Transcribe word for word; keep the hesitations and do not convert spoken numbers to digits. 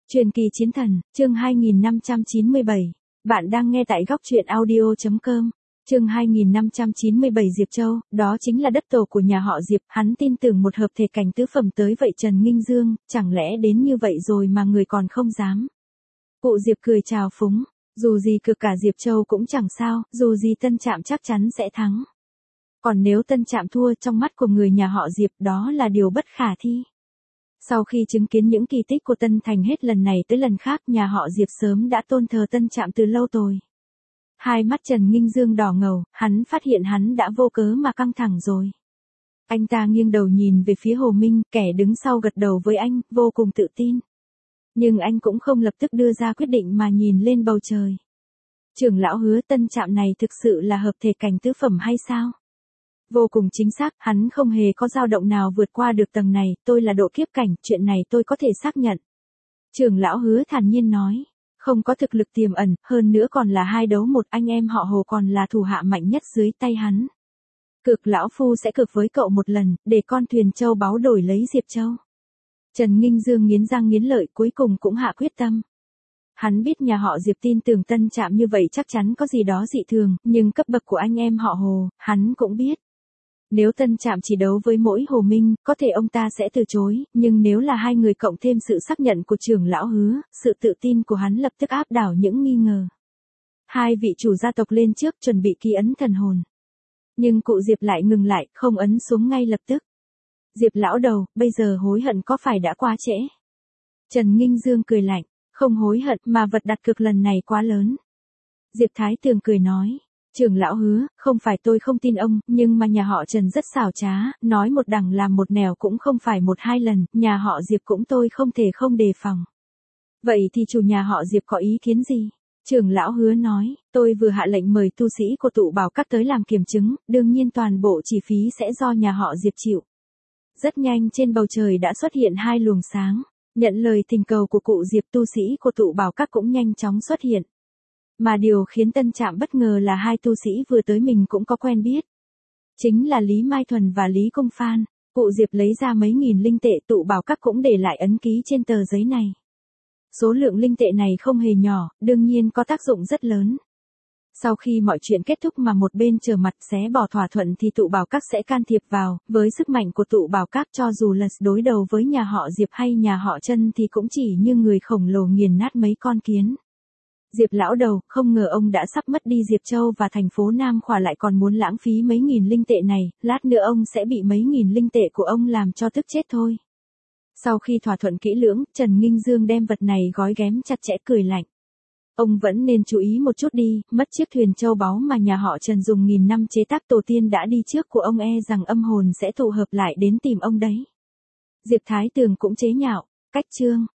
Truyền kỳ chiến thần, chương hai nghìn năm trăm chín mươi bảy. Bạn đang nghe tại góc truyện audio chấm com. Chương hai nghìn năm trăm chín mươi bảy Diệp Châu, đó chính là đất tổ của nhà họ Diệp, hắn tin tưởng một hợp thể cảnh tứ phẩm tới vậy Trần Nghinh Dương, chẳng lẽ đến như vậy rồi mà người còn không dám. Cụ Diệp cười chào phúng, dù gì cực cả Diệp Châu cũng chẳng sao, dù gì Tân Trạm chắc chắn sẽ thắng. Còn nếu Tân Trạm thua trong mắt của người nhà họ Diệp đó là điều bất khả thi. Sau khi chứng kiến những kỳ tích của Tân Thành hết lần này tới lần khác, nhà họ Diệp sớm đã tôn thờ Tân Trạm từ lâu rồi. Hai mắt Trần Nghinh Dương đỏ ngầu, hắn phát hiện hắn đã vô cớ mà căng thẳng rồi. Anh ta nghiêng đầu nhìn về phía Hồ Minh, kẻ đứng sau gật đầu với anh, vô cùng tự tin. Nhưng anh cũng không lập tức đưa ra quyết định mà nhìn lên bầu trời. Trưởng lão Hứa, Tân Trạm này thực sự là hợp thể cảnh tứ phẩm hay sao? Vô cùng chính xác, hắn không hề có dao động nào vượt qua được tầng này, tôi là độ kiếp cảnh, chuyện này tôi có thể xác nhận. Trưởng lão Hứa thản nhiên nói, không có thực lực tiềm ẩn, hơn nữa còn là hai đấu một, anh em họ Hồ còn là thủ hạ mạnh nhất dưới tay hắn. Cực lão phu sẽ cực với cậu một lần, để con thuyền châu báu đổi lấy Diệp Châu. Trần Nghinh Dương nghiến răng nghiến lợi, cuối cùng cũng hạ quyết tâm. Hắn biết nhà họ Diệp tin tưởng Tân Trạm như vậy chắc chắn có gì đó dị thường, nhưng cấp bậc của anh em họ Hồ, hắn cũng biết. Nếu Tân Trạm chỉ đấu với mỗi Hồ Minh, có thể ông ta sẽ từ chối, nhưng nếu là hai người cộng thêm sự xác nhận của trưởng lão Hứa, sự tự tin của hắn lập tức áp đảo những nghi ngờ. Hai vị chủ gia tộc lên trước chuẩn bị ký ấn thần hồn. Nhưng cụ Diệp lại ngừng lại, không ấn xuống ngay lập tức. Diệp lão đầu, bây giờ hối hận có phải đã quá trễ? Trần Nghinh Dương cười lạnh, không hối hận mà vật đặt cược lần này quá lớn. Diệp Thái Tường cười nói. Trưởng lão Hứa, không phải tôi không tin ông, nhưng mà nhà họ Trần rất xảo trá, nói một đằng làm một nẻo cũng không phải một hai lần, nhà họ Diệp cũng tôi không thể không đề phòng. Vậy thì chủ nhà họ Diệp có ý kiến gì? Trưởng lão Hứa nói, tôi vừa hạ lệnh mời tu sĩ của tụ bảo các tới làm kiểm chứng, đương nhiên toàn bộ chi phí sẽ do nhà họ Diệp chịu. Rất nhanh trên bầu trời đã xuất hiện hai luồng sáng, nhận lời thỉnh cầu của cụ Diệp, tu sĩ của tụ bảo các cũng nhanh chóng xuất hiện. Mà điều khiến Tân Trạm bất ngờ là hai tu sĩ vừa tới mình cũng có quen biết. Chính là Lý Mai Thuần và Lý Công Phan. Cụ Diệp lấy ra mấy nghìn linh tệ, tụ bảo các cũng để lại ấn ký trên tờ giấy này. Số lượng linh tệ này không hề nhỏ, đương nhiên có tác dụng rất lớn. Sau khi mọi chuyện kết thúc mà một bên trở mặt xé bỏ thỏa thuận thì tụ bảo các sẽ can thiệp vào, với sức mạnh của tụ bảo các cho dù là đối đầu với nhà họ Diệp hay nhà họ Trân thì cũng chỉ như người khổng lồ nghiền nát mấy con kiến. Diệp lão đầu, không ngờ ông đã sắp mất đi Diệp Châu và thành phố Nam Khỏa lại còn muốn lãng phí mấy nghìn linh tệ này, lát nữa ông sẽ bị mấy nghìn linh tệ của ông làm cho tức chết thôi. Sau khi thỏa thuận kỹ lưỡng, Trần Nghinh Dương đem vật này gói ghém chặt chẽ cười lạnh. Ông vẫn nên chú ý một chút đi, mất chiếc thuyền châu báu mà nhà họ Trần dùng nghìn năm chế tác tổ tiên đã đi trước của ông, e rằng âm hồn sẽ tụ hợp lại đến tìm ông đấy. Diệp Thái Tường cũng chế nhạo, cách chương.